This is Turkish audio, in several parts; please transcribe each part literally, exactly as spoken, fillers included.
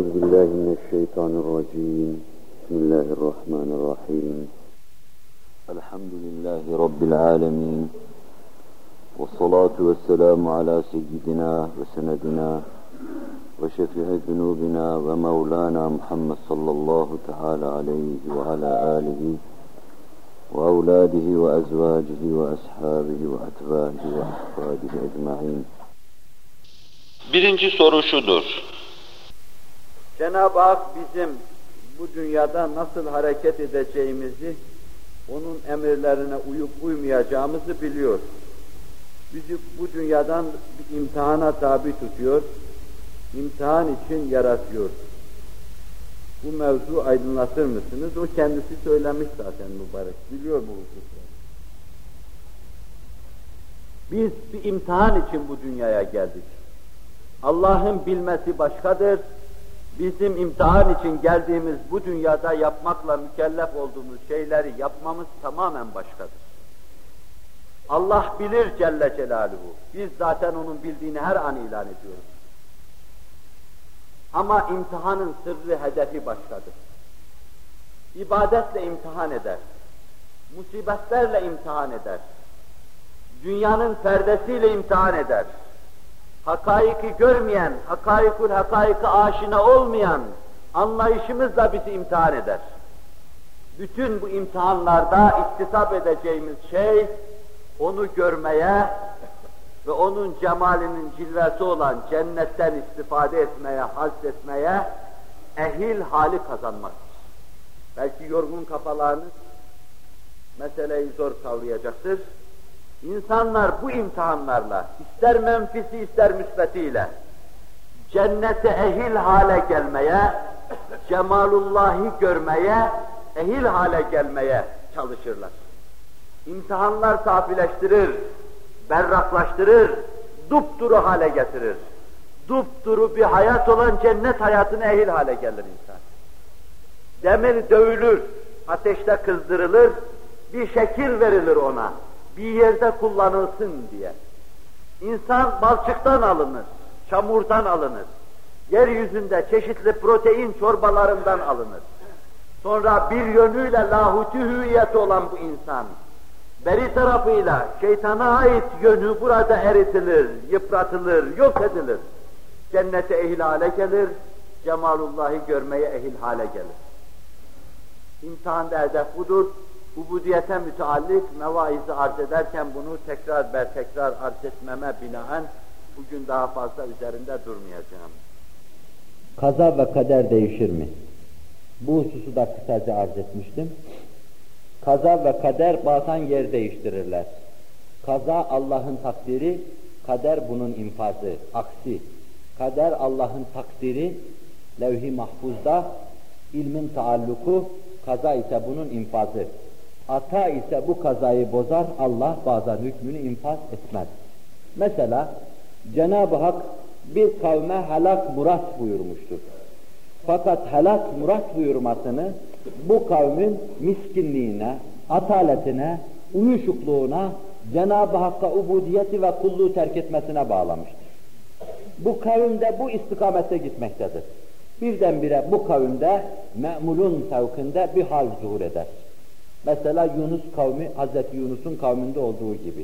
أعوذ بالله من الشيطان الرجيم بسم الله الرحمن الرحيم الحمد لله رب العالمين والصلاة والسلام على سيدنا وسندنا وشفيع ذنوبنا ومولانا محمد صلى الله تعالى عليه وعلى آله وأولاده وأزواجه وأصحابه وأتباعه وأحفاده أجمعين. Birinci soru şudur. Cenab-ı Hak bizim bu dünyada nasıl hareket edeceğimizi, onun emirlerine uyup uymayacağımızı biliyor. Bizi bu dünyadan bir imtihana tabi tutuyor, imtihan için yaratıyor. Bu mevzu aydınlatır mısınız? O kendisi söylemiş zaten mübarek, biliyor bu hususları. Biz bir imtihan için bu dünyaya geldik. Allah'ın bilmesi başkadır. Bizim imtihan için geldiğimiz bu dünyada yapmakla mükellef olduğumuz şeyleri yapmamız tamamen başkadır. Allah bilir Celle Celaluhu. Biz zaten onun bildiğini her an ilan ediyoruz. Ama imtihanın sırrı, hedefi başkadır. İbadetle imtihan eder. Musibetlerle imtihan eder. Dünyanın perdesiyle imtihan eder. Hakaiki görmeyen, hakaikul hakaiki aşina olmayan anlayışımızla bizi imtihan eder. Bütün bu imtihanlarda iktisap edeceğimiz şey, onu görmeye ve onun cemalinin cilvesi olan cennetten istifade etmeye, hazzetmeye, ehil hali kazanmaktır. Belki yorgun kafalarınız meseleyi zor kavrayacaktır. İnsanlar bu imtihanlarla, ister menfisi ister müsbetiyle, cennete ehil hale gelmeye, cemalullahı görmeye, ehil hale gelmeye çalışırlar. İmtihanlar safileştirir, berraklaştırır, dupduru hale getirir. Dupduru bir hayat olan cennet hayatına ehil hale gelir insan. Demir dövülür, ateşte kızdırılır, bir şekil verilir ona. Bir yerde kullanılsın diye. İnsan balçıktan alınır, çamurdan alınır. Yeryüzünde çeşitli protein çorbalarından alınır. Sonra bir yönüyle lahuti hüviyeti olan bu insan, beri tarafıyla şeytana ait yönü burada eritilir, yıpratılır, yok edilir. Cennete ehil hale gelir, cemalullahı görmeye ehil hale gelir. İmtihanda hedef budur. Ubudiyete müteallik mevaizi arz ederken bunu tekrar ber tekrar arz etmeme binaen bugün daha fazla üzerinde durmayacağım. Kaza ve kader değişir mi? Bu hususu da kısaca arz etmiştim. Kaza ve kader bazen yer değiştirirler. Kaza Allah'ın takdiri, kader bunun infazı. Aksi, kader Allah'ın takdiri, levh-i mahfuzda, ilmin taalluku, kaza ise bunun infazı. Ata ise bu kazayı bozar, Allah bazen hükmünü infaz etmez. Mesela Cenab-ı Hak bir kavme helak murat buyurmuştur. Fakat helak murat buyurmasını bu kavmin miskinliğine, ataletine, uyuşukluğuna, Cenab-ı Hakk'a ubudiyeti ve kulluğu terk etmesine bağlamıştır. Bu kavimde bu istikamette gitmektedir. Birdenbire bu kavimde me'mulun fevkinde bir hal zuhur eder. Mesela Yunus kavmi, Hazreti Yunus'un kavminde olduğu gibi.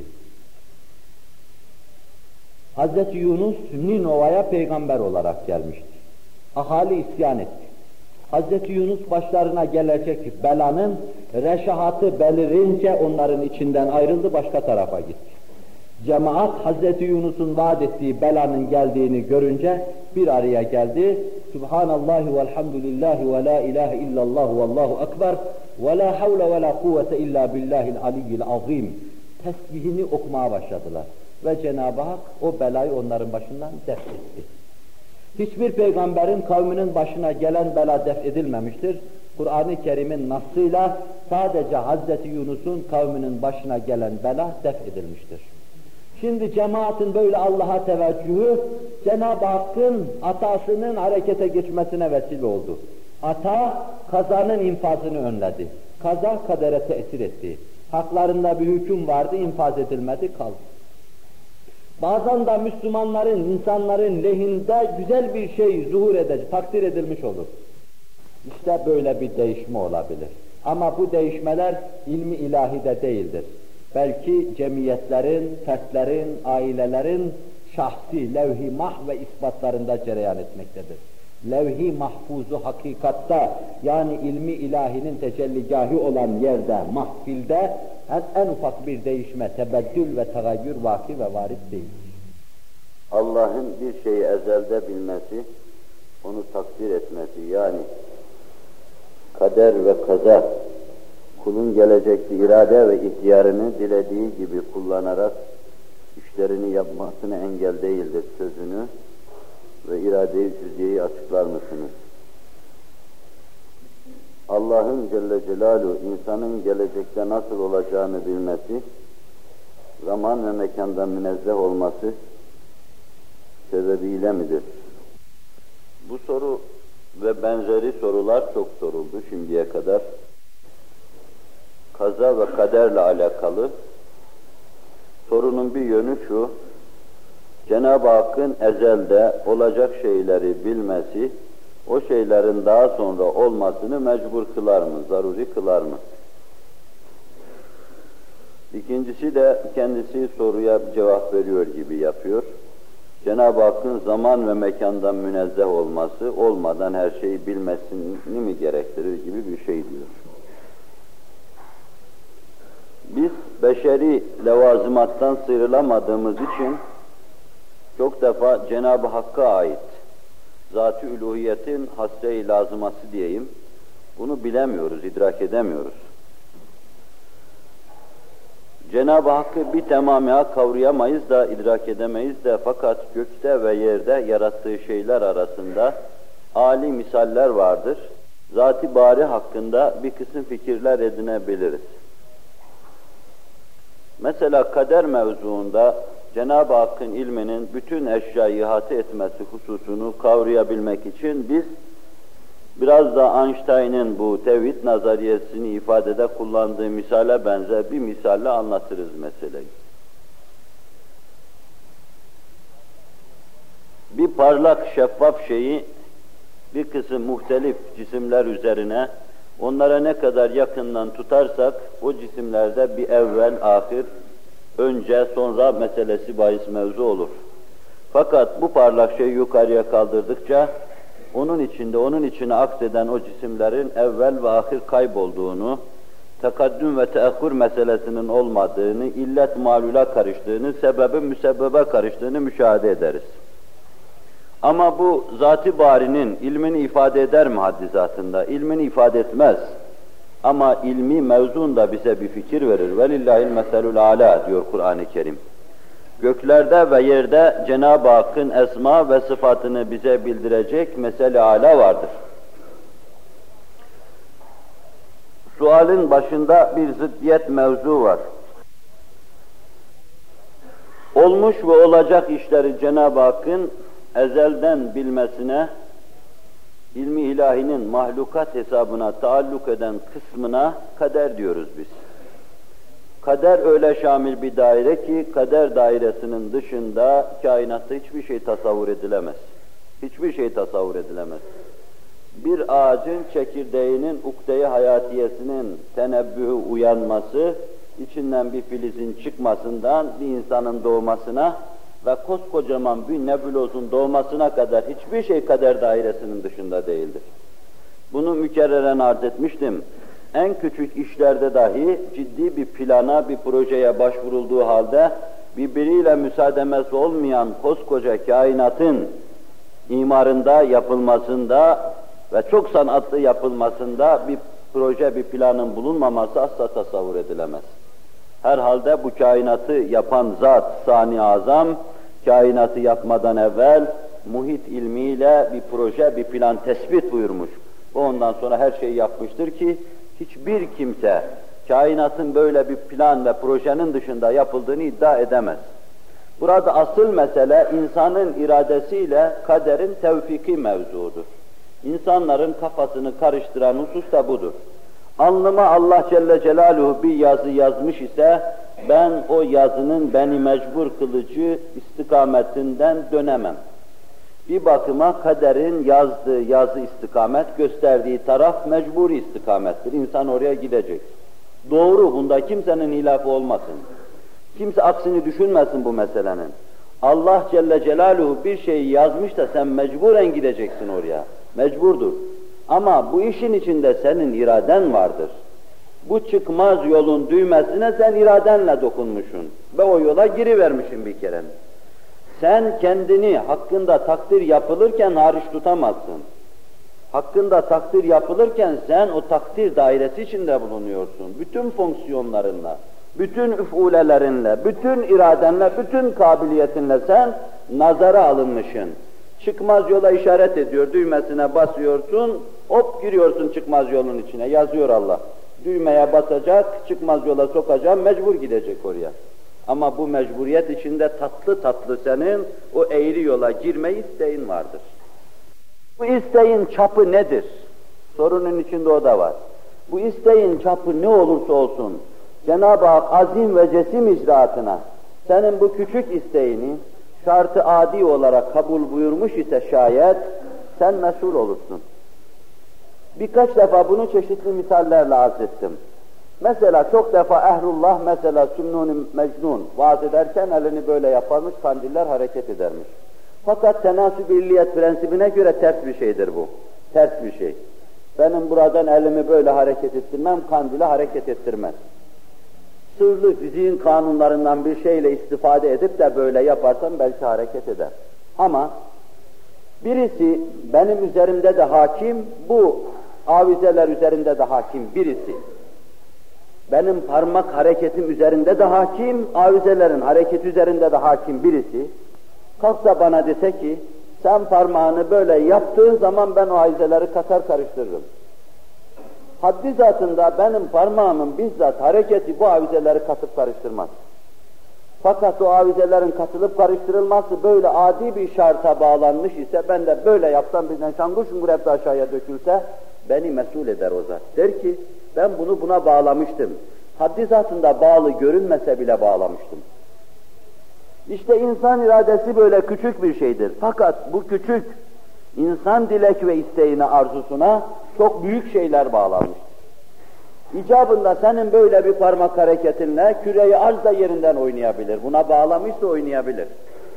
Hazreti Yunus Ninova'ya peygamber olarak gelmişti. Ahali isyan etti. Hazreti Yunus başlarına gelecek belanın reşahatı belirince onların içinden ayrıldı, başka tarafa gitti. Cemaat Hazreti Yunus'un vaat ettiği belanın geldiğini görünce bir araya geldi. Subhanallahi velhamdülillahi ve la ilahe illallah vallahu ekber ve la havle ve la kuvvete illa billahil aliyyil azim. Tesbihini okumaya başladılar. Ve Cenab-ı Hak o belayı onların başından def etti. Hiçbir peygamberin kavminin başına gelen bela def edilmemiştir. Kur'an-ı Kerim'in nassıyla sadece Hazreti Yunus'un kavminin başına gelen bela def edilmiştir. Şimdi cemaatin böyle Allah'a teveccühü, Cenab-ı Hakk'ın atasının harekete geçmesine vesile oldu. Ata, kazanın infazını önledi. Kaza, kadere tesir etti. Haklarında bir hüküm vardı, infaz edilmedi, kaldı. Bazen de Müslümanların, insanların lehinde güzel bir şey zuhur edecek, takdir edilmiş olur. İşte böyle bir değişme olabilir. Ama bu değişmeler ilmi ilahide değildir. Belki cemiyetlerin, fertlerin, ailelerin şahsi levh-i mah ve ispatlarında cereyan etmektedir. Levh-i mahfuzu hakikatta, yani ilmi ilahinin tecelligahı olan yerde, mahfilde en, en ufak bir değişme, tebeddül ve tagayyür vaki ve varit değildir. Allah'ın bir şeyi ezelde bilmesi, onu takdir etmesi, yani kader ve kaza, kulun gelecekte irade ve ihtiyarını dilediği gibi kullanarak işlerini yapmasına engel değildir sözünü ve irade-i cüz'iyeyi açıklar mısınız? Allah'ın Celle Celaluhu insanın gelecekte nasıl olacağını bilmesi, zaman ve mekandan münezzeh olması sebebiyle midir? Bu soru ve benzeri sorular çok soruldu şimdiye kadar. Kaza ve kaderle alakalı sorunun bir yönü şu: Cenab-ı Hakk'ın ezelde olacak şeyleri bilmesi, o şeylerin daha sonra olmasını mecbur kılar mı, zaruri kılar mı? İkincisi de kendisi soruya cevap veriyor gibi yapıyor. Cenab-ı Hakk'ın zaman ve mekandan münezzeh olması, olmadan her şeyi bilmesini mi gerektirir gibi bir şey diyor. Biz beşeri levazımattan sıyrılamadığımız için çok defa Cenab-ı Hakk'a ait zat-ı üluhiyetin hasre-i lazıması diyeyim, bunu bilemiyoruz, idrak edemiyoruz. Cenab-ı Hakk'ı bir tamamıyla kavrayamayız da, idrak edemeyiz de, fakat gökte ve yerde yarattığı şeyler arasında âli misaller vardır. Zat-ı bari hakkında bir kısım fikirler edinebiliriz. Mesela kader mevzuunda Cenab-ı Hakk'ın ilminin bütün eşyayı ihate etmesi hususunu kavrayabilmek için biz biraz da Einstein'ın bu tevhid nazariyesini ifadede kullandığı misale benzer bir misalle anlatırız meseleyi. Bir parlak, şeffaf şeyi bir kısım muhtelif cisimler üzerine, onlara ne kadar yakından tutarsak o cisimlerde bir evvel, ahir, önce, sonra meselesi bahis mevzu olur. Fakat bu parlak şeyi yukarıya kaldırdıkça onun içinde, onun içine akseden o cisimlerin evvel ve ahir kaybolduğunu, tekaddüm ve teakkür meselesinin olmadığını, illet malula karıştığını, sebebin müsebbebe karıştığını müşahede ederiz. Ama bu zat-ı barinin ilmini ifade eder mi haddi zatında? İlmini ifade etmez. Ama ilmi mevzuunda bize bir fikir verir. Velillahil meselul âlâ diyor Kur'an-ı Kerim. Göklerde ve yerde Cenab-ı Hakk'ın esma ve sıfatını bize bildirecek mesele-i âlâ vardır. Sualin başında bir ziddiyet mevzu var. Olmuş ve olacak işleri Cenab-ı Hakk'ın ezelden bilmesine, ilmi ilahinin mahlukat hesabına taalluk eden kısmına kader diyoruz biz. Kader öyle şamil bir daire ki, kader dairesinin dışında kainatta hiçbir şey tasavvur edilemez. Hiçbir şey tasavvur edilemez. Bir ağacın çekirdeğinin ukde-i hayatiyesinin tenebbühü uyanması, içinden bir filizin çıkmasından bir insanın doğmasına ve koskocaman bir nebulozun doğmasına kadar hiçbir şey kader dairesinin dışında değildir. Bunu mükerreren arz etmiştim. En küçük işlerde dahi ciddi bir plana, bir projeye başvurulduğu halde birbiriyle müsaademesi olmayan koskoca kainatın imarında, yapılmasında ve çok sanatlı yapılmasında bir proje, bir planın bulunmaması asla tasavvur edilemez. Herhalde bu kainatı yapan zat, Sani Azam, kainatı yapmadan evvel muhit ilmiyle bir proje, bir plan tespit buyurmuş. O ondan sonra her şeyi yapmıştır ki hiçbir kimse kainatın böyle bir plan ve projenin dışında yapıldığını iddia edemez. Burada asıl mesele insanın iradesiyle kaderin tevfiki mevzuudur. İnsanların kafasını karıştıran husus da budur. Alnıma Allah Celle Celaluhu bir yazı yazmış ise ben o yazının beni mecbur kılıcı istikametinden dönemem. Bir bakıma kaderin yazdığı yazı istikamet, gösterdiği taraf mecburi istikamettir. İnsan oraya gidecek. Doğru, bunda kimsenin hilafı olmasın. Kimse aksini düşünmesin bu meselenin. Allah Celle Celaluhu bir şeyi yazmış da sen mecburen gideceksin oraya. Mecburdur. Ama bu işin içinde senin iraden vardır. Bu çıkmaz yolun düğmesine sen iradenle dokunmuşsun ve o yola girivermişsin bir kere. Sen kendini hakkında takdir yapılırken hariç tutamazsın. Hakkında takdir yapılırken sen o takdir dairesi içinde bulunuyorsun. Bütün fonksiyonlarınla, bütün üf'ulelerinle, bütün iradenle, bütün kabiliyetinle sen nazara alınmışsın. Çıkmaz yola işaret ediyor, düğmesine basıyorsun, hop giriyorsun çıkmaz yolun içine, yazıyor Allah. Düğmeye basacak, çıkmaz yola sokacağım, mecbur gidecek oraya. Ama bu mecburiyet içinde tatlı tatlı senin o eğri yola girme isteğin vardır. Bu isteğin çapı nedir? Sorunun içinde o da var. Bu isteğin çapı ne olursa olsun, Cenab-ı Hak azim ve cesim icraatına, senin bu küçük isteğini şart-ı adi olarak kabul buyurmuş ise şayet, sen mesul olursun. Birkaç defa bunu çeşitli misallerle arz ettim. Mesela çok defa ehlullah, mesela Sümnun-i Mecnun vaaz ederken elini böyle yaparmış, kandiller hareket edermiş. Fakat tenasüb-i illiyet prensibine göre ters bir şeydir bu. Ters bir şey. Benim buradan elimi böyle hareket ettirmem, kandile hareket ettirmez. Sırlı fiziğin kanunlarından bir şeyle istifade edip de böyle yaparsam belki hareket eder. Ama birisi benim üzerimde de hakim, bu avizeler üzerinde de hakim birisi. Benim parmak hareketim üzerinde de hakim, avizelerin hareketi üzerinde de hakim birisi. Kalksa bana dese ki, sen parmağını böyle yaptığın zaman ben o avizeleri katar karıştırırım. Haddi zatında benim parmağımın bizzat hareketi bu avizeleri katıp karıştırmaz. Fakat o avizelerin katılıp karıştırılması böyle adi bir şarta bağlanmış ise, ben de böyle yapsam birden şangur şungur hep de aşağıya dökülse, beni mesul eder o zat. Der ki, ben bunu buna bağlamıştım. Haddi zatında bağlı görünmese bile bağlamıştım. İşte insan iradesi böyle küçük bir şeydir. Fakat bu küçük, insan dilek ve isteğine, arzusuna çok büyük şeyler bağlanmıştır. İcabında senin böyle bir parmak hareketinle küreyi arz da yerinden oynayabilir. Buna bağlamışsa oynayabilir.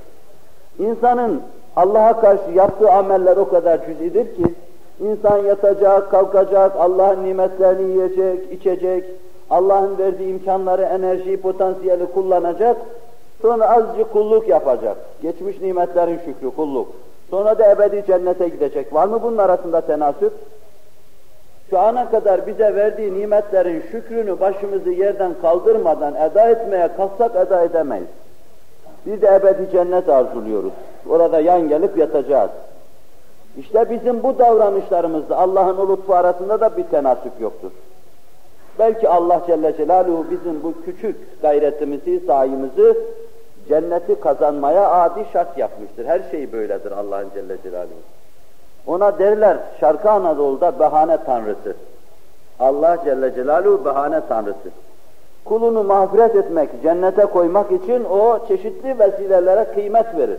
İnsanın Allah'a karşı yaptığı ameller o kadar cüz'idir ki, insan yatacak, kalkacak, Allah'ın nimetlerini yiyecek, içecek, Allah'ın verdiği imkanları, enerjiyi, potansiyeli kullanacak, sonra azıcık kulluk yapacak. Geçmiş nimetlerin şükrü, kulluk. Sonra da ebedi cennete gidecek. Var mı bunun arasında tenasüp? Şu ana kadar bize verdiği nimetlerin şükrünü başımızı yerden kaldırmadan eda etmeye kalksak eda edemeyiz. Bir de ebedi cennet arzuluyoruz. Orada yan gelip yatacağız. İşte bizim bu davranışlarımızda Allah'ın o lütfu arasında da bir tenasüp yoktur. Belki Allah Celle Celaluhu bizim bu küçük gayretimizi, sayımızı cenneti kazanmaya adi şart yapmıştır. Her şey böyledir Allah'ın Celle Celaluhu. Ona derler Şarkı Anadolu'da bahane tanrısı. Allah Celle Celaluhu bahane tanrısı. Kulunu mağfiret etmek, cennete koymak için o çeşitli vesilelere kıymet verir.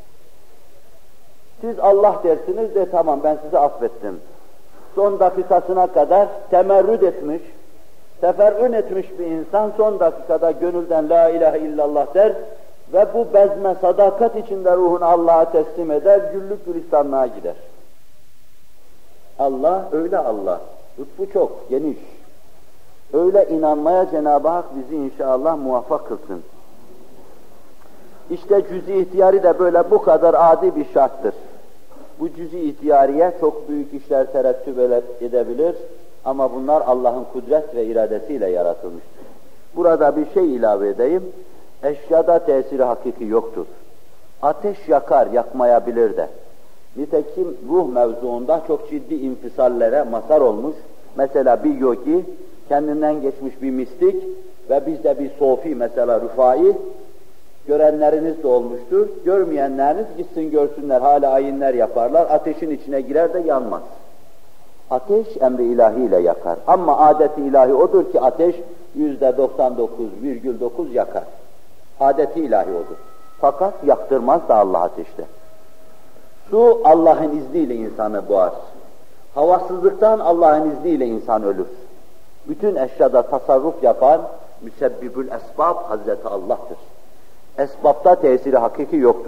Siz Allah dersiniz de tamam ben sizi affettim. Son dakikasına kadar temerrüt etmiş, teferrün etmiş bir insan son dakikada gönülden la ilahe illallah der ve bu bezme sadakat içinde ruhunu Allah'a teslim eder, güllük gülistanlığa gider. Allah öyle Allah, lütfu çok, geniş. Öyle inanmaya Cenab-ı Hak bizi inşallah muvaffak kılsın. İşte cüz-i ihtiyari de böyle bu kadar adi bir şarttır. Bu cüz-i ihtiyariye çok büyük işler terettüp edebilir ama bunlar Allah'ın kudret ve iradesiyle yaratılmıştır. Burada bir şey ilave edeyim. Eşyada tesiri hakiki yoktur. Ateş yakar, yakmayabilir de. Nitekim ruh mevzuunda çok ciddi infisallere mazhar olmuş. Mesela bir yogi, kendinden geçmiş bir mistik ve bizde bir sofi mesela Rüfai, görenleriniz de olmuştur. Görmeyenleriniz gitsin görsünler, hala ayinler yaparlar, ateşin içine girer de yanmaz. Ateş emri ilahiyle yakar. Ama adeti ilahi odur ki ateş yüzde doksan dokuz virgül dokuz yakar. Adeti ilahi odur. Fakat yaktırmaz da Allah ateşte. Su Allah'ın izniyle insanı boğar. Havasızlıktan Allah'ın izniyle insan ölür. Bütün eşyada tasarruf yapan müsebbibül esbab Hazreti Allah'tır. Esbabta tesiri hakiki yoktur.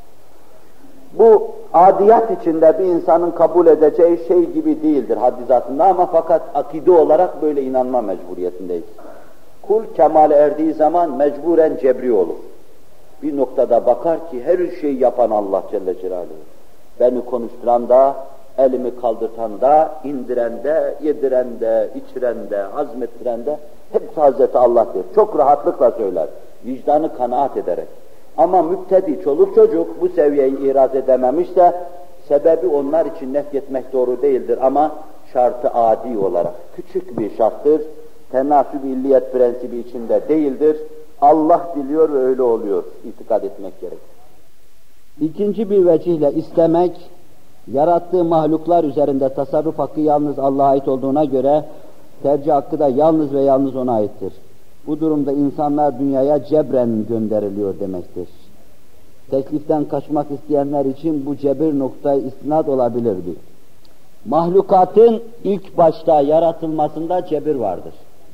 Bu adiyat içinde bir insanın kabul edeceği şey gibi değildir haddizatında ama fakat akide olarak böyle inanma mecburiyetindeyiz. Kul kemale erdiği zaman mecburen cebri olur. Bir noktada bakar ki her şeyi yapan Allah Celle Celaluhu. Beni konuşturan da, elimi kaldırtan da, indiren de, yediren de, içiren de, hazmettiren de hepsi Hazreti Allah'tır. Çok rahatlıkla söyler, vicdanı kanaat ederek. Ama müptedi çoluk çocuk bu seviyeyi iraz edememişse sebebi onlar için nefyetmek doğru değildir ama şartı adi olarak küçük bir şarttır. Tenasüb-i illiyet prensibi içinde değildir. Allah biliyor ve öyle oluyor. İtikad etmek gerekir. İkinci bir vecihle istemek, yarattığı mahluklar üzerinde tasarruf hakkı yalnız Allah'a ait olduğuna göre tercih hakkı da yalnız ve yalnız ona aittir. Bu durumda insanlar dünyaya cebren gönderiliyor demektir. Tekliften kaçmak isteyenler için bu cebir noktayı istinad olabilirdi. Mahlukatın ilk başta yaratılmasında cebir vardır.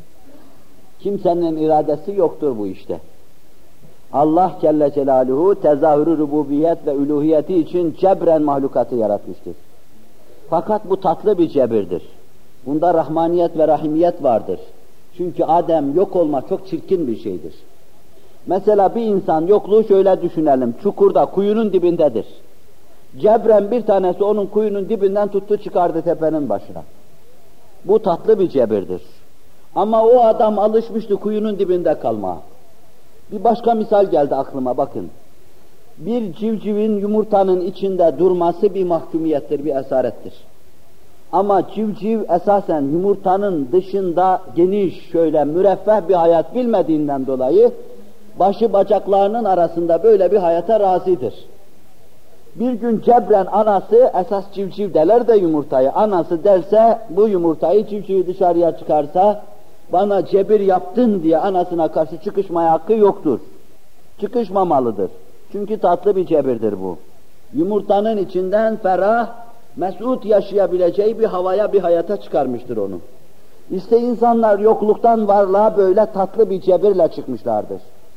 Kimsenin iradesi yoktur bu işte. Allah Celle Celaluhu tezahürü rububiyet ve üluhiyeti için cebren mahlukatı yaratmıştır. Fakat bu tatlı bir cebirdir. Bunda rahmaniyet ve rahimiyet vardır. Çünkü Adem yok olma çok çirkin bir şeydir. Mesela bir insan yokluğu şöyle düşünelim, çukurda, kuyunun dibindedir. Cebren bir tanesi onun kuyunun dibinden tuttu çıkardı tepenin başına. Bu tatlı bir cebirdir. Ama o adam alışmıştı kuyunun dibinde kalmaya. Bir başka misal geldi aklıma bakın. Bir civcivin yumurtanın içinde durması bir mahkumiyettir, bir esarettir. Ama civciv esasen yumurtanın dışında geniş, şöyle müreffeh bir hayat bilmediğinden dolayı başı bacaklarının arasında böyle bir hayata razıdır. Bir gün cebren anası, esas civciv derler de yumurtayı, anası derse bu yumurtayı civcivi dışarıya çıkarsa bana cebir yaptın diye anasına karşı çıkışmaya hakkı yoktur. Çıkışmamalıdır. Çünkü tatlı bir cebirdir bu. Yumurtanın içinden ferah, mesut yaşayabileceği bir havaya, bir hayata çıkarmıştır onu. İşte insanlar yokluktan varlığa böyle tatlı bir cebirle çıkmışlardır.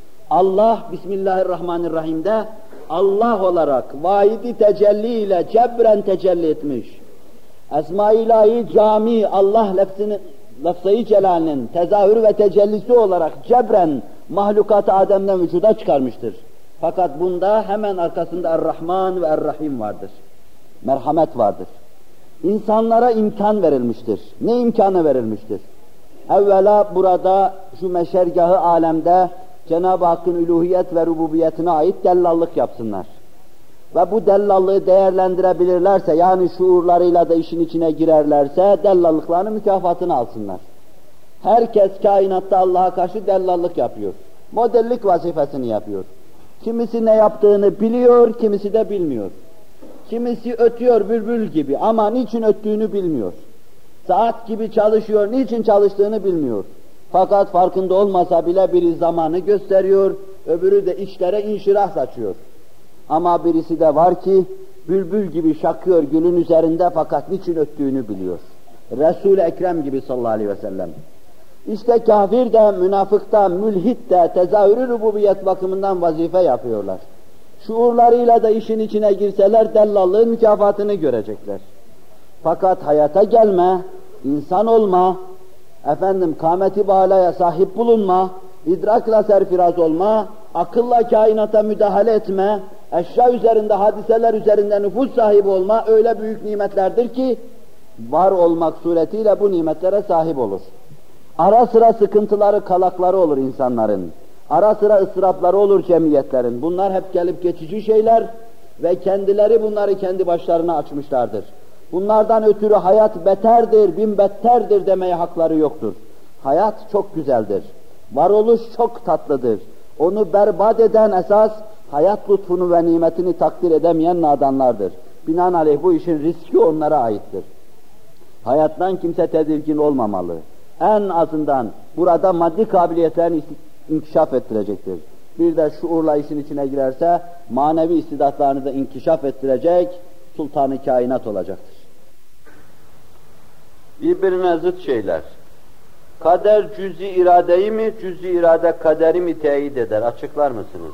Allah Bismillahirrahmanirrahim'de Allah olarak vaidi tecelli ile cebren tecelli etmiş. Esma-i ilahi cami Allah lafzını, lafzayı celalinin tezahürü ve tecellisi olarak cebren mahlukatı Adem'den vücuda çıkarmıştır. Fakat bunda hemen arkasında Er-Rahman ve Er-Rahim vardır. Merhamet vardır. İnsanlara imkan verilmiştir. Ne imkanı verilmiştir? Evvela burada şu meşergahı alemde Cenab-ı Hakk'ın üluhiyet ve rububiyetine ait dellallık yapsınlar. Ve bu dellallığı değerlendirebilirlerse, yani şuurlarıyla da işin içine girerlerse dellallıklarının mükafatını alsınlar. Herkes kainatta Allah'a karşı dellallık yapıyor. Modellik vazifesini yapıyor. Kimisi ne yaptığını biliyor, kimisi de bilmiyor. Kimisi ötüyor bülbül gibi ama niçin öttüğünü bilmiyor. Saat gibi çalışıyor, niçin çalıştığını bilmiyor. Fakat farkında olmasa bile biri zamanı gösteriyor, öbürü de işlere inşirah saçıyor. Ama birisi de var ki bülbül gibi şakıyor gülün üzerinde fakat niçin öttüğünü biliyor. Resul-i Ekrem gibi sallallahu aleyhi ve sellem. İşte kafir de, münafık da, mülhit de tezahürü rububiyet bakımından vazife yapıyorlar. Şuurlarıyla da işin içine girseler dellallığın mükafatını görecekler. Fakat hayata gelme, insan olma, efendim kâmeti bağlaya sahip bulunma, idrakla serfiraz olma, akılla kainata müdahale etme, eşya üzerinde, hadiseler üzerinde nüfuz sahibi olma öyle büyük nimetlerdir ki var olmak suretiyle bu nimetlere sahip olur. Ara sıra sıkıntıları, kalakları olur insanların. Ara sıra ıstırapları olur cemiyetlerin. Bunlar hep gelip geçici şeyler ve kendileri bunları kendi başlarına açmışlardır. Bunlardan ötürü hayat beterdir, bin betterdir demeye hakları yoktur. Hayat çok güzeldir. Varoluş çok tatlıdır. Onu berbat eden esas hayat lütfunu ve nimetini takdir edemeyen nadanlardır. Binaenaleyh bu işin riski onlara aittir. Hayattan kimse tedirgin olmamalı. En azından burada maddi kabiliyetlerini inkişaf ettirecektir. Bir de şuurla işin içine girerse manevi istidatlarını da inkişaf ettirecek, sultanı kainat olacaktır. Birbirine zıt şeyler. Kader cüz-i iradeyi mi, cüz-i irade kaderi mi teyit eder? Açıklar mısınız?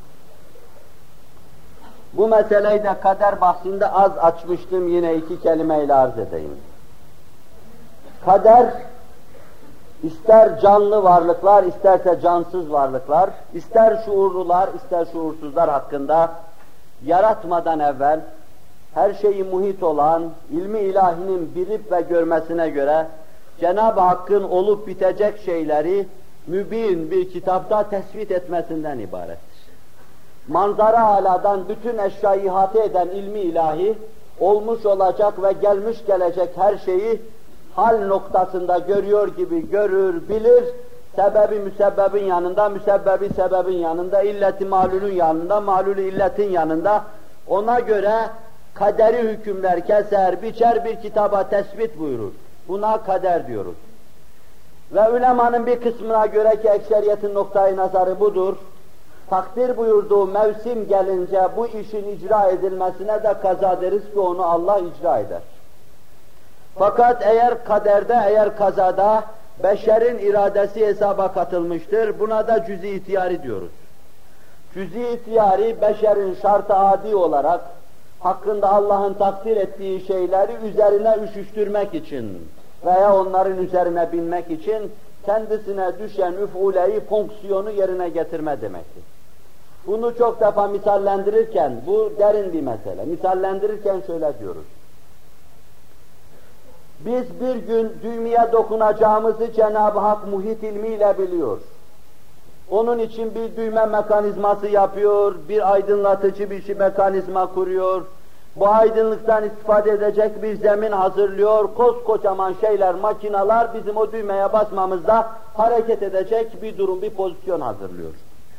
Bu meseleyi de kader bahsinde az açmıştım, yine iki kelimeyle arz edeyim. Kader, ister canlı varlıklar, isterse cansız varlıklar, ister şuurlular, ister şuursuzlar hakkında yaratmadan evvel her şeyi muhit olan ilmi ilahinin bilip ve görmesine göre Cenab-ı Hakk'ın olup bitecek şeyleri mübin bir kitapta tespit etmesinden ibarettir. Manzara aladan bütün eşyayı ihate eden ilmi ilahi, olmuş olacak ve gelmiş gelecek her şeyi hal noktasında görüyor gibi görür, bilir, sebebi müsebbebin yanında, müsebbebi sebebin yanında, illeti malulün yanında, malulü illetin yanında, ona göre kaderi hükümler keser, biçer, bir kitaba tespit buyurur. Buna kader diyoruz. Ve ulemanın bir kısmına göre ki ekseriyetin noktayı nazarı budur, takdir buyurduğu mevsim gelince bu işin icra edilmesine de kaza deriz ki onu Allah icra eder. Fakat eğer kaderde, eğer kazada beşerin iradesi hesaba katılmıştır, buna da cüz-i ihtiyari diyoruz. Cüz-i ihtiyari beşerin şart-ı adi olarak hakkında Allah'ın takdir ettiği şeyleri üzerine üşüştürmek için veya onların üzerine binmek için kendisine düşen üf'uleyi, fonksiyonu yerine getirme demektir. Bunu çok defa misallendirirken, bu derin bir mesele, misallendirirken şöyle diyoruz. Biz bir gün düğmeye dokunacağımızı Cenab-ı Hak muhit ilmiyle biliyor. Onun için bir düğme mekanizması yapıyor, bir aydınlatıcı bir şey mekanizma kuruyor, bu aydınlıktan istifade edecek bir zemin hazırlıyor, koskocaman şeyler, makinalar bizim o düğmeye basmamızda hareket edecek bir durum, bir pozisyon hazırlıyor.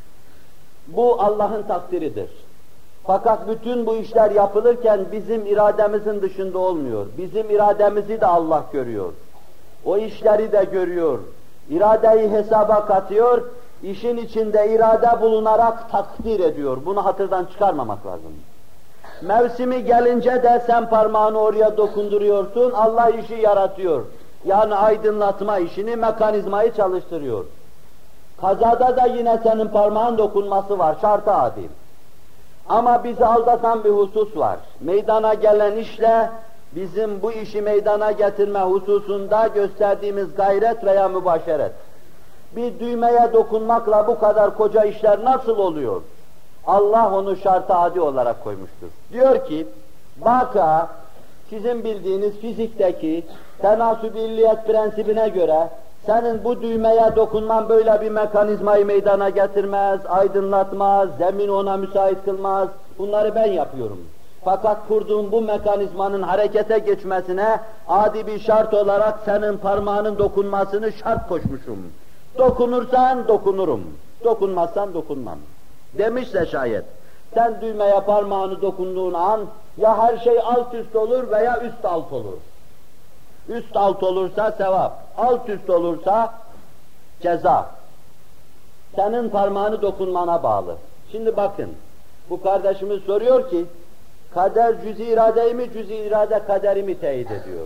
Bu Allah'ın takdiridir. Fakat bütün bu işler yapılırken bizim irademizin dışında olmuyor. Bizim irademizi de Allah görüyor. O işleri de görüyor. İradeyi hesaba katıyor, işin içinde irade bulunarak takdir ediyor. Bunu hatırdan çıkarmamak lazım. Mevsimi gelince de sen parmağını oraya dokunduruyorsun, Allah işi yaratıyor. Yani aydınlatma işini, mekanizmayı çalıştırıyor. Kazada da yine senin parmağın dokunması var, şart-ı adi. Ama bizi aldatan bir husus var. Meydana gelen işle bizim bu işi meydana getirme hususunda gösterdiğimiz gayret veya mübaşeret. Bir düğmeye dokunmakla bu kadar koca işler nasıl oluyor? Allah onu şart-ı adi olarak koymuştur. Diyor ki, vaka, sizin bildiğiniz fizikteki tenasübilliyet prensibine göre senin bu düğmeye dokunman böyle bir mekanizmayı meydana getirmez, aydınlatmaz, zemin ona müsait kılmaz. Bunları ben yapıyorum. Fakat kurduğum bu mekanizmanın harekete geçmesine adi bir şart olarak senin parmağının dokunmasını şart koşmuşum. Dokunursan dokunurum, dokunmazsan dokunmam. Demişse şayet, sen düğmeye parmağını dokunduğun an ya her şey alt üst olur veya üst alt olur. Üst alt olursa sevap, alt üst olursa ceza. Senin parmağını dokunmana bağlı. Şimdi bakın, bu kardeşimiz soruyor ki, kader cüz-i iradeyi mi, cüz-i irade kaderi mi teyit ediyor?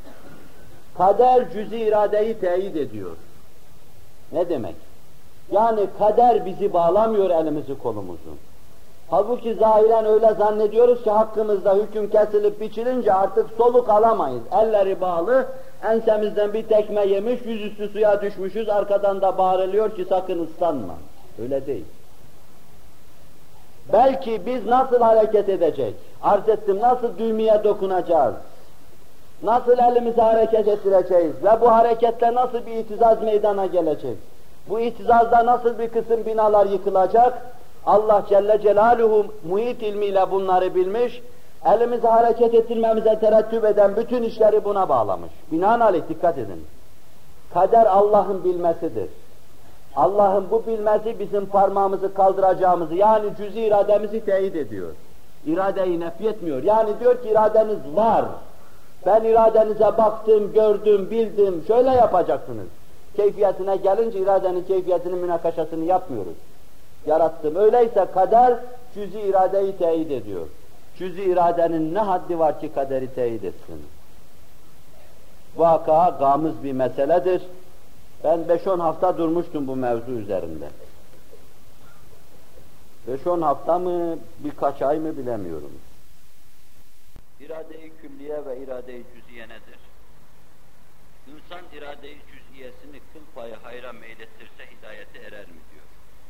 Kader cüz-i iradeyi teyit ediyor. Ne demek? Yani kader bizi bağlamıyor elimizi kolumuzu. Halbuki zahiren öyle zannediyoruz ki hakkımızda hüküm kesilip biçilince artık soluk alamayız. Elleri bağlı, ensemizden bir tekme yemiş, yüzüstü suya düşmüşüz, arkadan da bağırılıyor ki sakın ıslanma. Öyle değil. Belki biz nasıl hareket edecek? Arz ettim, nasıl düğmeye dokunacağız? Nasıl elimizi hareket ettireceğiz? Ve bu hareketle nasıl bir itizaz meydana gelecek? Bu itizazda nasıl bir kısım binalar yıkılacak? Allah Celle Celaluhu muhit ilmiyle bunları bilmiş, elimizi hareket ettirmemize terettüp eden bütün işleri buna bağlamış. Binaenaleyh dikkat edin. Kader Allah'ın bilmesidir. Allah'ın bu bilmesi bizim parmağımızı kaldıracağımızı, yani cüz-i irademizi teyit ediyor. İradeyi nefyetmiyor. Yani diyor ki iradeniz var. Ben iradenize baktım, gördüm, bildim, şöyle yapacaksınız. Keyfiyetine gelince iradenin keyfiyetinin münakaşasını yapmıyoruz. Yarattım. Öyleyse kader cüz-i iradeyi teyit ediyor. Cüz-i iradenin ne haddi var ki kaderi teyit etsin? Vaka gamız bir meseledir. Ben beş on hafta durmuştum bu mevzu üzerinde. beş on hafta mı, birkaç ay mı bilemiyorum. İrade-i külliye ve irade-i cüziye nedir? İnsan irade-i cüziyesini kıl payı hayra meylettirse hidayete erer mi diyor.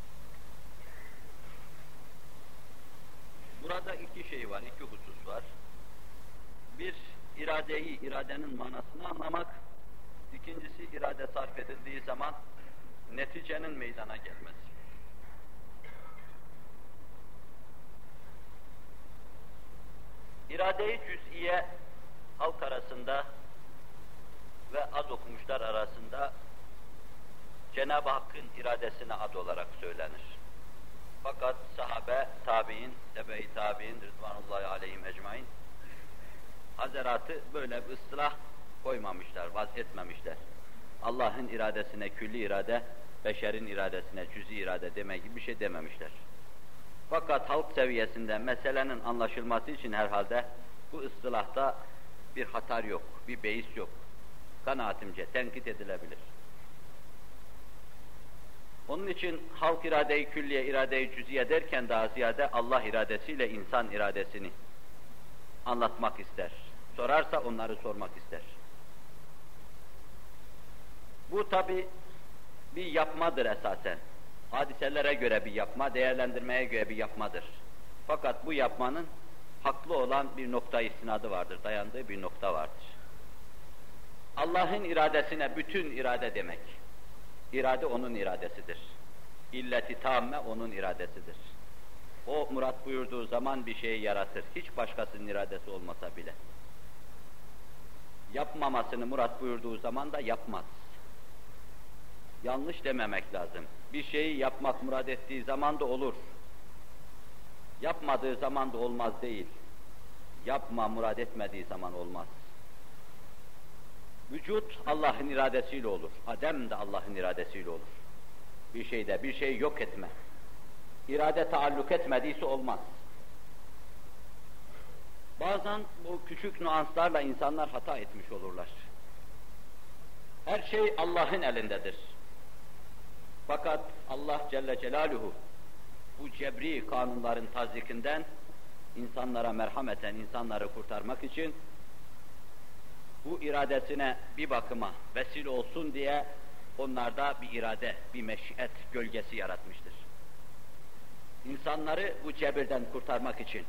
Burada iki şey var, iki husus var. Bir, iradeyi, iradenin manasını anlamak. İkincisi, irade sarf edildiği zaman neticenin meydana gelmesi. İrade-i cüz'iye halk arasında ve az okumuşlar arasında Cenab-ı Hakk'ın iradesine ad olarak söylenir. Fakat sahabe, tabi'in, tebe-i tabi'in, rıdvanullahi aleyhim ecmaîn, hazaratı böyle bir ıslah koymamışlar, vazgetmemişler. Allah'ın iradesine külli irade, beşerin iradesine cüz'i irade demek gibi bir şey dememişler. Fakat halk seviyesinde meselenin anlaşılması için herhalde bu ıstılahta bir hatar yok, bir beis yok. Kanaatimce tenkit edilebilir. Onun için halk irade-i külliye, irade-i cüziye derken daha ziyade Allah iradesiyle insan iradesini anlatmak ister. Sorarsa onları sormak ister. Bu tabi bir yapmadır esasen. Hadiselere göre bir yapma, değerlendirmeye göre bir yapmadır. Fakat bu yapmanın haklı olan bir nokta istinadı vardır, dayandığı bir nokta vardır. Allah'ın iradesine bütün irade demek. İrade onun iradesidir. İlleti tamme onun iradesidir. O murat buyurduğu zaman bir şeyi yaratır. Hiç başkasının iradesi olmasa bile. Yapmamasını murat buyurduğu zaman da yapmaz. Yanlış dememek lazım. Bir şeyi yapmak murad ettiği zaman da olur. Yapmadığı zaman da olmaz değil. Yapma murad etmediği zaman olmaz. Vücut Allah'ın iradesiyle olur. Adem de Allah'ın iradesiyle olur. Bir şeyde bir şey yok etme. İrade taalluk etmediyse olmaz. Bazen bu küçük nüanslarla insanlar hata etmiş olurlar. Her şey Allah'ın elindedir. Fakat Allah Celle Celaluhu bu cebri kanunların tazikinden insanlara merhameten, insanları kurtarmak için bu iradesine bir bakıma vesile olsun diye onlarda bir irade, bir meşiyet gölgesi yaratmıştır. İnsanları bu cebirden kurtarmak için.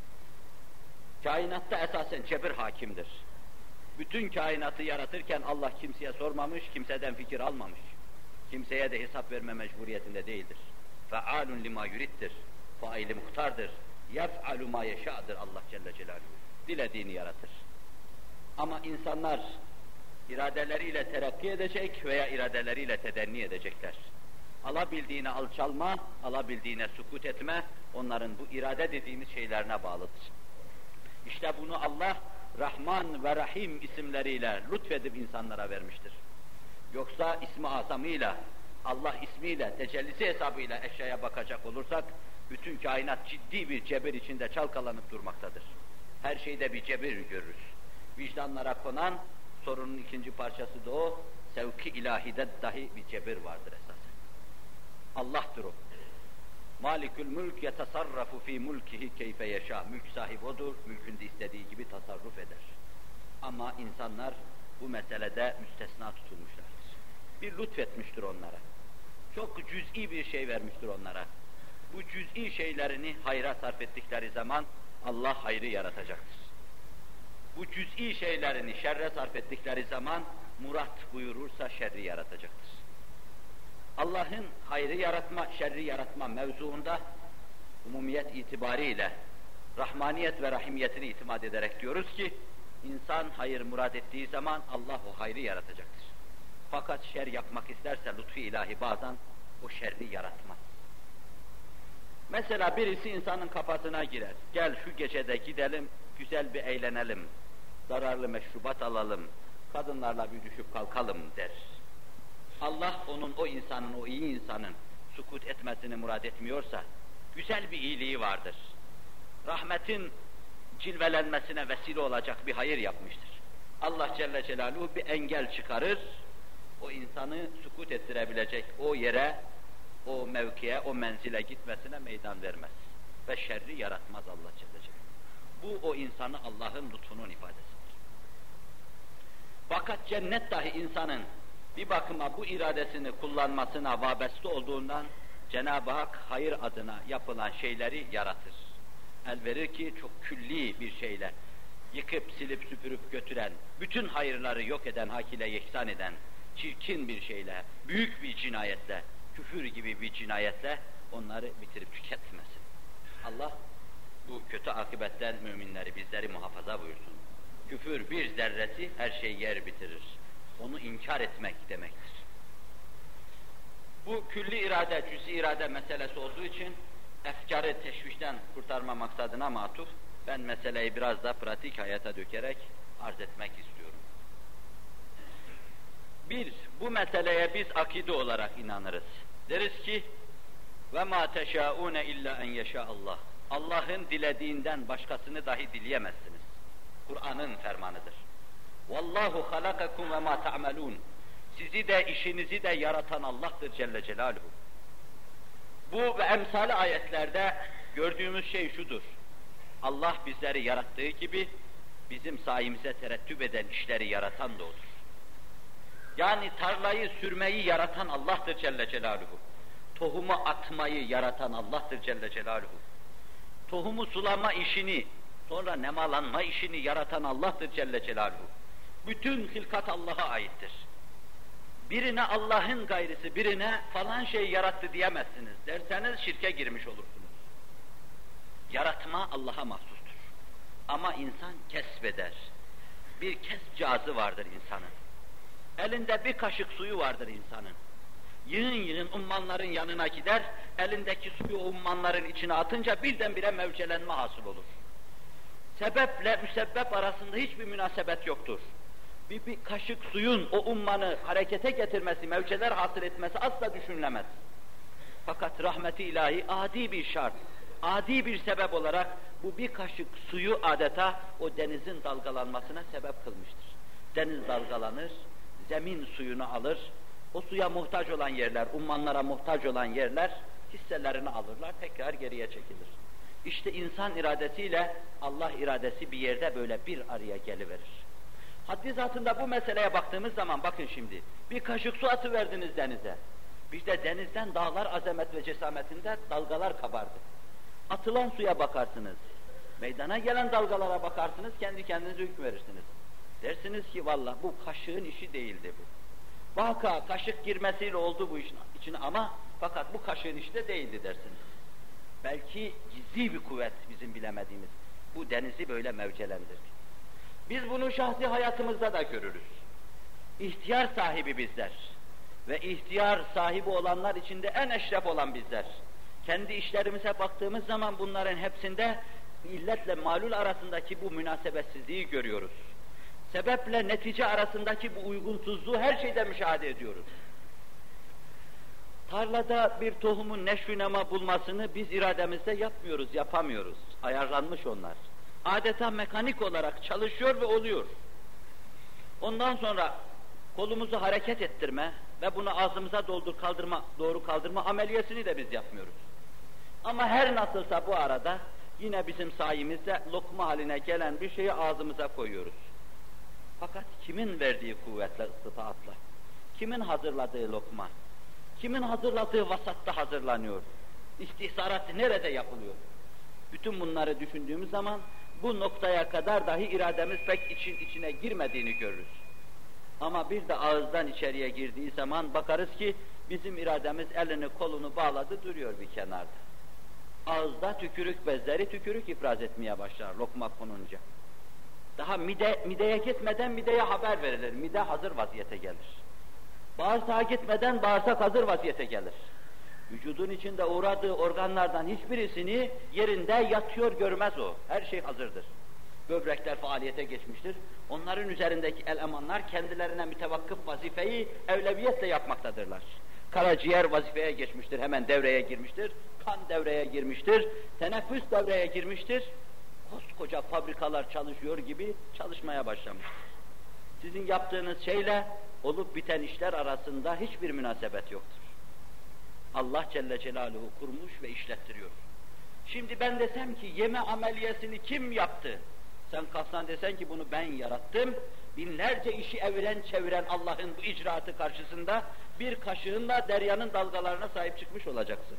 Kainatta esasen cebir hakimdir. Bütün kainatı yaratırken Allah kimseye sormamış, kimseden fikir almamış. Kimseye de hesap verme mecburiyetinde değildir. Fealun lima yuriddir. Faili muhtardır. Yef'alu ma yeşâ'dır Allah Celle Celaluhu. Dilediğini yaratır. Ama insanlar iradeleriyle terakki edecek veya iradeleriyle tedenni edecekler. Alabildiğine alçalma, alabildiğine sukut etme, onların bu irade dediğimiz şeylerine bağlıdır. İşte bunu Allah Rahman ve Rahim isimleriyle lütfedip insanlara vermiştir. Yoksa ismi azamıyla, Allah ismiyle, tecellisi hesabıyla eşyaya bakacak olursak, bütün kainat ciddi bir cebir içinde çalkalanıp durmaktadır. Her şeyde bir cebir görürüz. Vicdanlara konan, sorunun ikinci parçası da o, sevki ilahide dahi bir cebir vardır esasen. Allah'tır o. Malikül mülk yetasarrafu fi mulkihi keyfe yeşâ. Mülk sahibi odur, mülkünde istediği gibi tasarruf eder. Ama insanlar bu meselede müstesna tutulmuşlardır. Bir lütfetmiştir onlara. Çok cüz'i bir şey vermiştir onlara. Bu cüz'i şeylerini hayra sarf ettikleri zaman Allah hayrı yaratacaktır. Bu cüz'i şeylerini şerre sarf ettikleri zaman murat buyurursa şerri yaratacaktır. Allah'ın hayrı yaratma, şerri yaratma mevzuunda umumiyet itibariyle rahmaniyet ve rahimiyetini itimat ederek diyoruz ki insan hayır murad ettiği zaman Allah o hayrı yaratacaktır. Fakat şer yapmak isterse lütfu ilahi bazen o şerri yaratmaz. Mesela birisi insanın kafasına girer. Gel şu gecede gidelim, güzel bir eğlenelim. zararlı meşrubat alalım, kadınlarla bir düşüp kalkalım der. Allah onun, o insanın, o iyi insanın sukut etmesini murad etmiyorsa, güzel bir iyiliği vardır. Rahmetin cilvelenmesine vesile olacak bir hayır yapmıştır. Allah Celle Celaluhu bir engel çıkarır, o insanı sukut ettirebilecek o yere, o mevkiye, o menzile gitmesine meydan vermez. Ve şerri yaratmaz Allah Celle Celaluhu. Bu o insanı Allah'ın lütfunun ifadesidir. Fakat cennet dahi insanın bir bakıma bu iradesini kullanmasına vabeste olduğundan Cenab-ı Hak hayır adına yapılan şeyleri yaratır. El verir ki çok külli bir şeyle, yıkıp silip süpürüp götüren, bütün hayırları yok eden, hak ile yeksan eden, çirkin bir şeyle, büyük bir cinayetle, küfür gibi bir cinayetle onları bitirip tüketmesin. Allah bu kötü akıbetten müminleri, bizleri muhafaza buyursun. Küfür bir zerresi her şeyi yer bitirir. Onu inkar etmek demektir. Bu külli irade, cüz'i irade meselesi olduğu için efkarı teşvişten kurtarma maksadına matuf, ben meseleyi biraz da pratik hayata dökerek arz etmek istiyorum. Bir, bu meseleye biz akide olarak inanırız. Deriz ki, وَمَا تَشَاءُونَ اِلَّا اَنْ يَشَاءَ اللّٰهِ Allah'ın dilediğinden başkasını dahi dileyemezsiniz. Kur'an'ın fermanıdır. وَاللّٰهُ خَلَقَكُمْ وَمَا تَعْمَلُونَ Sizi de işinizi de yaratan Allah'tır Celle Celaluhu. Bu ve emsali ayetlerde gördüğümüz şey şudur. Allah bizleri yarattığı gibi bizim sayemize terettüp eden işleri yaratan da odur. Yani tarlayı sürmeyi yaratan Allah'tır Celle Celaluhu. Tohumu atmayı yaratan Allah'tır Celle Celaluhu. Tohumu sulama işini, sonra nemalanma işini yaratan Allah'tır Celle Celaluhu. Bütün hilkat Allah'a aittir. Birine Allah'ın gayrısı, birine falan şey yarattı diyemezsiniz. Derseniz şirke girmiş olursunuz. Yaratma Allah'a mahsustur. Ama insan kesbeder. Bir kesb cihazı vardır insanın. Elinde bir kaşık suyu vardır insanın. Yığın yığın ummanların yanına gider, elindeki suyu ummanların içine atınca birdenbire mevcelenme hasıl olur. Sebeple müsebbep arasında hiçbir münasebet yoktur. Bir, bir kaşık suyun o ummanı harekete getirmesi, mevceler hasıl etmesi asla düşünülemez. Fakat rahmeti ilahi adi bir şart, adi bir sebep olarak bu bir kaşık suyu adeta o denizin dalgalanmasına sebep kılmıştır. Deniz dalgalanır, zemin suyunu alır, o suya muhtaç olan yerler, ummanlara muhtaç olan yerler hisselerini alırlar, tekrar geriye çekilir. İşte insan iradesiyle Allah iradesi bir yerde böyle bir araya geliverir. Haddi zatında bu meseleye baktığımız zaman bakın şimdi, bir kaşık su atıverdiniz denize. Bir de denizden dağlar azamet ve cesametinde dalgalar kabardı. Atılan suya bakarsınız, meydana gelen dalgalara bakarsınız, kendi kendinize hüküm verirsiniz. Dersiniz ki vallahi bu kaşığın işi değildi bu. Vaka kaşık girmesiyle oldu bu işin içine ama fakat bu kaşığın işi de değildi dersiniz. Belki gizli bir kuvvet bizim bilemediğimiz bu denizi böyle mevcelendirdi. Biz bunu şahsi hayatımızda da görürüz. İhtiyar sahibi bizler ve ihtiyar sahibi olanlar içinde en eşref olan bizler. Kendi işlerimize baktığımız zaman bunların hepsinde illetle malul arasındaki bu münasebetsizliği görüyoruz. Sebeple netice arasındaki bu uygunsuzluğu her şeyde müşahede ediyoruz. Tarlada bir tohumun neşvünema bulmasını biz irademizde yapmıyoruz, yapamıyoruz. Ayarlanmış onlar. Adeta mekanik olarak çalışıyor ve oluyor. Ondan sonra kolumuzu hareket ettirme ve bunu ağzımıza doldur kaldırma, doğru kaldırma ameliyesini de biz yapmıyoruz. Ama her nasılsa bu arada yine bizim sayemizde lokma haline gelen bir şeyi ağzımıza koyuyoruz. Fakat kimin verdiği kuvvetle, istitaatla, kimin hazırladığı lokma, kimin hazırladığı vasatta hazırlanıyor, istihsarat nerede yapılıyor? Bütün bunları düşündüğümüz zaman bu noktaya kadar dahi irademiz pek için içine girmediğini görürüz. Ama bir de ağızdan içeriye girdiği zaman bakarız ki bizim irademiz elini kolunu bağladı duruyor bir kenarda. Ağızda tükürük bezleri tükürük ifraz etmeye başlar lokma konunca. Daha mide, mideye gitmeden mideye haber verilir. Mide hazır vaziyete gelir. Bağırsağa gitmeden bağırsak hazır vaziyete gelir. Vücudun içinde uğradığı organlardan hiçbirisini yerinde yatıyor görmez o. Her şey hazırdır. böbrekler faaliyete geçmiştir. Onların üzerindeki elemanlar kendilerine mütevakkıf vazifeyi evleviyetle yapmaktadırlar. Karaciğer vazifeye geçmiştir, hemen devreye girmiştir. Kan devreye girmiştir, teneffüs devreye girmiştir. Koskoca fabrikalar çalışıyor gibi çalışmaya başlamıştır. Sizin yaptığınız şeyle olup biten işler arasında hiçbir münasebet yoktur. Allah Celle Celaluhu kurmuş ve işlettiriyor. Şimdi ben desem ki yeme ameliyesini kim yaptı? Sen kalksan desen ki bunu ben yarattım. Binlerce işi eviren çeviren Allah'ın bu icraatı karşısında bir kaşığınla deryanın dalgalarına sahip çıkmış olacaksın.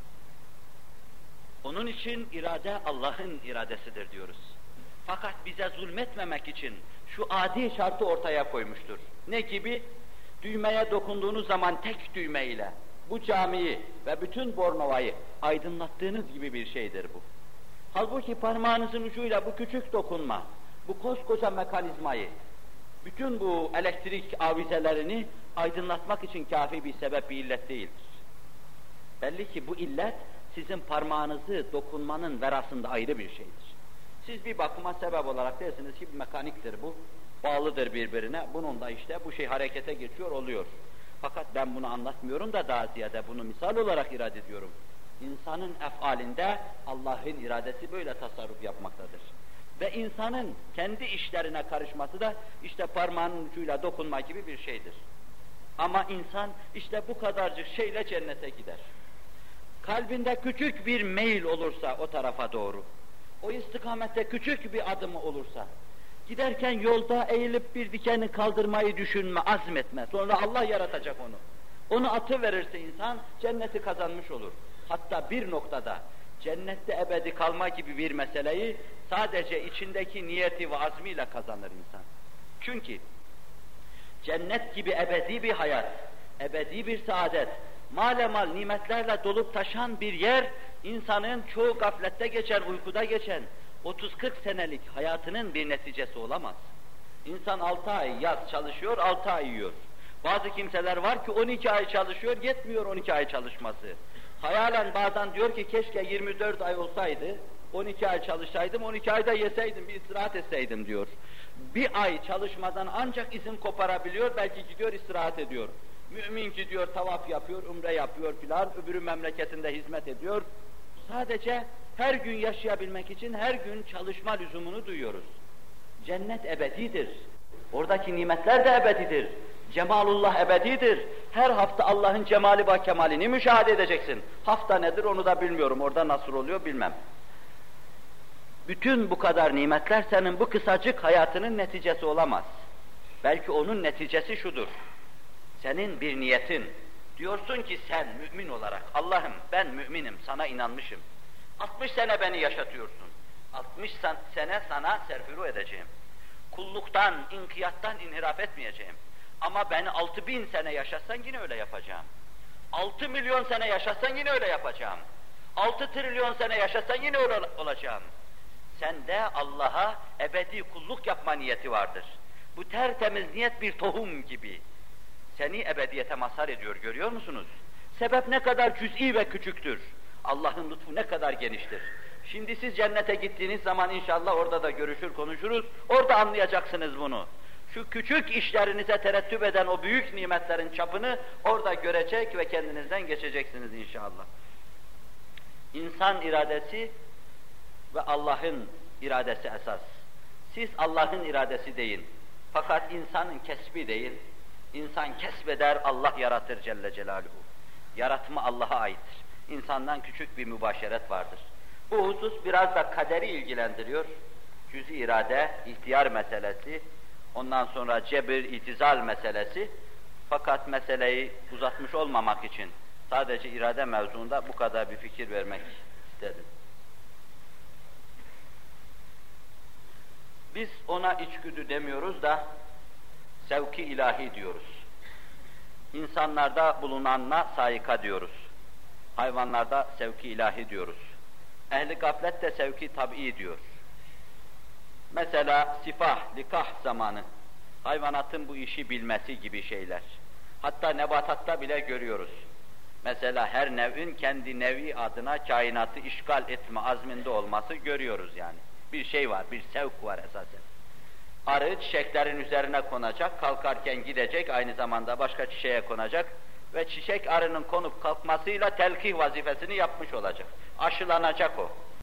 Onun için irade Allah'ın iradesidir diyoruz. Fakat bize zulmetmemek için şu adi şartı ortaya koymuştur. Ne gibi? Düğmeye dokunduğunuz zaman tek düğmeyle bu camiyi ve bütün Bornova'yı aydınlattığınız gibi bir şeydir bu. Halbuki parmağınızın ucuyla bu küçük dokunma, bu koskoca mekanizmayı, bütün bu elektrik avizelerini aydınlatmak için kafi bir sebep, bir illet değildir. Belli ki bu illet sizin parmağınızı dokunmanın verasında ayrı bir şeydir. Siz bir bakıma sebep olarak dersiniz ki bir mekaniktir bu, bağlıdır birbirine, bunun da işte bu şey harekete geçiyor, oluyor. Fakat ben bunu anlatmıyorum da daha ziyade bunu misal olarak irade ediyorum. İnsanın efalinde Allah'ın iradesi böyle tasarruf yapmaktadır. Ve insanın kendi işlerine karışması da işte parmağının ucuyla dokunma gibi bir şeydir. Ama insan işte bu kadarcık şeyle cennete gider. Kalbinde küçük bir meyil olursa o tarafa doğru, o istikamette küçük bir adımı olursa, giderken yolda eğilip bir dikeni kaldırmayı düşünme, azmetme. Sonra Allah yaratacak onu. Onu atıverirse insan cenneti kazanmış olur. Hatta bir noktada cennette ebedi kalma gibi bir meseleyi sadece içindeki niyeti ve azmiyle kazanır insan. Çünkü cennet gibi ebedi bir hayat, ebedi bir saadet, malemal nimetlerle dolup taşan bir yer, insanın çoğu gaflette geçen, uykuda geçen otuz kırk senelik hayatının bir neticesi olamaz. İnsan altı ay yaz çalışıyor, altı ay yiyor. Bazı kimseler var ki on iki ay çalışıyor, yetmiyor on iki ay çalışması. Hayalen bazen diyor ki keşke yirmi dört ay olsaydı, on iki ay çalışsaydım, on iki ayda yeseydim, bir istirahat etseydim diyor. Bir ay çalışmadan ancak izin koparabiliyor, belki gidiyor istirahat ediyor. Mümin gidiyor tavaf yapıyor, umre yapıyor filan, öbürü memleketinde hizmet ediyor. Sadece her gün yaşayabilmek için her gün çalışma lüzumunu duyuyoruz. Cennet ebedidir. Oradaki nimetler de ebedidir. Cemalullah ebedidir. Her hafta Allah'ın cemali ve kemalini müşahede edeceksin. Hafta nedir onu da bilmiyorum. Orada nasıl oluyor bilmem. Bütün bu kadar nimetler senin bu kısacık hayatının neticesi olamaz. Belki onun neticesi şudur. Senin bir niyetin. Diyorsun ki sen mümin olarak, Allah'ım ben müminim, sana inanmışım. altmış sene beni yaşatıyorsun. altmış sene sana serfiru edeceğim. Kulluktan, inkiyattan inhiraf etmeyeceğim. Ama beni altı bin sene yaşatsan yine öyle yapacağım. altı milyon sene yaşatsan yine öyle yapacağım. altı trilyon sene yaşatsan yine öyle olacağım. Sende Allah'a ebedi kulluk yapma niyeti vardır. Bu tertemiz niyet bir tohum gibi. Seni ebediyete mazhar ediyor, görüyor musunuz? Sebep ne kadar cüz'i ve küçüktür. Allah'ın lütfu ne kadar geniştir. Şimdi siz cennete gittiğiniz zaman inşallah orada da görüşür, konuşuruz. Orada anlayacaksınız bunu. Şu küçük işlerinize terettüp eden o büyük nimetlerin çapını orada görecek ve kendinizden geçeceksiniz inşallah. İnsan iradesi ve Allah'ın iradesi esas. Siz Allah'ın iradesi deyin. Fakat insanın kesbi değil. İnsan kesbeder, Allah yaratır Celle Celaluhu. Yaratma Allah'a aittir. İnsandan küçük bir mübaşeret vardır. Bu husus biraz da kaderi ilgilendiriyor. Cüz-i irade, ihtiyar meselesi, ondan sonra cebir, itizal meselesi. Fakat meseleyi uzatmış olmamak için sadece irade mevzuunda bu kadar bir fikir vermek istedim. Biz ona içgüdü demiyoruz da sevki ilahi diyoruz. İnsanlarda bulunanla saika diyoruz. Hayvanlarda sevki ilahi diyoruz. Ehli gaflet de sevki tabii diyor. Mesela sifah, likah zamanı, hayvanatın bu işi bilmesi gibi şeyler. Hatta nebatatta bile görüyoruz. Mesela her nev'in kendi nevi adına kainatı işgal etme azminde olması görüyoruz yani. bir şey var, bir sevk var esasen. Arı çiçeklerin üzerine konacak, kalkarken gidecek, aynı zamanda başka çiçeğe konacak ve çiçek arının konup kalkmasıyla telkih vazifesini yapmış olacak. Aşılanacak o.